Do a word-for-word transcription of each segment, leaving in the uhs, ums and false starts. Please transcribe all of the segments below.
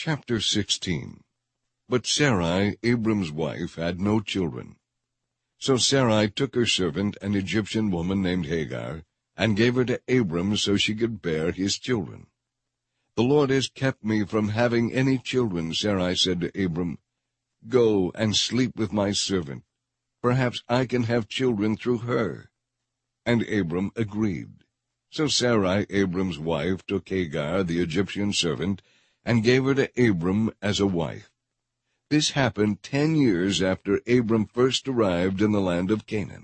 Chapter sixteen. But Sarai, Abram's wife, had no children. So Sarai took her servant, an Egyptian woman named Hagar, and gave her to Abram so she could bear his children. "The Lord has kept me from having any children," Sarai said to Abram. "Go and sleep with my servant. Perhaps I can have children through her." And Abram agreed. So Sarai, Abram's wife, took Hagar, the Egyptian servant, and gave her to Abram as a wife. This happened ten years after Abram first arrived in the land of Canaan.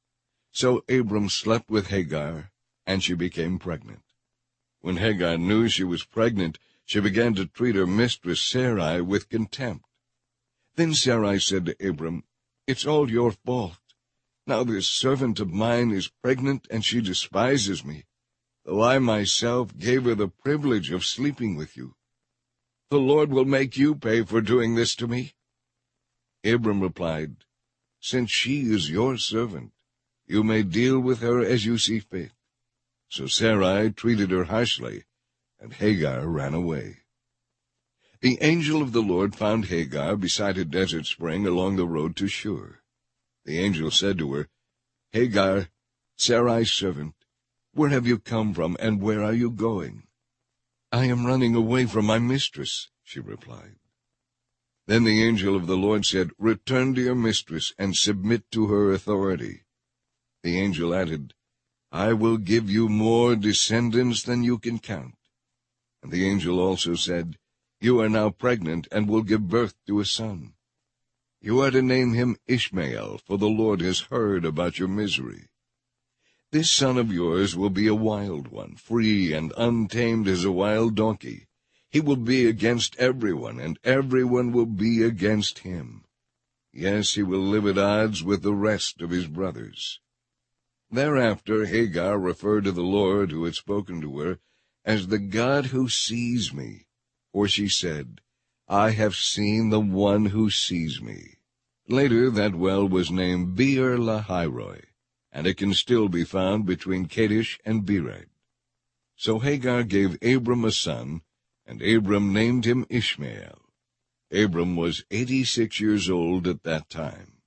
So Abram slept with Hagar, and she became pregnant. When Hagar knew she was pregnant, she began to treat her mistress Sarai with contempt. Then Sarai said to Abram, "It's all your fault. Now this servant of mine is pregnant, and she despises me, though I myself gave her the privilege of sleeping with you. The Lord will make you pay for doing this to me." Abram replied, "Since she is your servant, you may deal with her as you see fit." So Sarai treated her harshly, and Hagar ran away. The angel of the Lord found Hagar beside a desert spring along the road to Shur. The angel said to her, "Hagar, Sarai's servant, where have you come from, and where are you going?" "I am running away from my mistress," she replied. Then the angel of the Lord said, "Return to your mistress, and submit to her authority." The angel added, "I will give you more descendants than you can count." And the angel also said, "You are now pregnant, and will give birth to a son. You are to name him Ishmael, for the Lord has heard about your misery. This son of yours will be a wild one, free and untamed as a wild donkey. He will be against everyone, and everyone will be against him. Yes, he will live at odds with the rest of his brothers." Thereafter Hagar referred to the Lord who had spoken to her as the God who sees me, for she said, "I have seen the one who sees me." Later that well was named Beer Lahairoi, and it can still be found between Kadesh and Bered. So Hagar gave Abram a son, and Abram named him Ishmael. Abram was eighty-six years old at that time.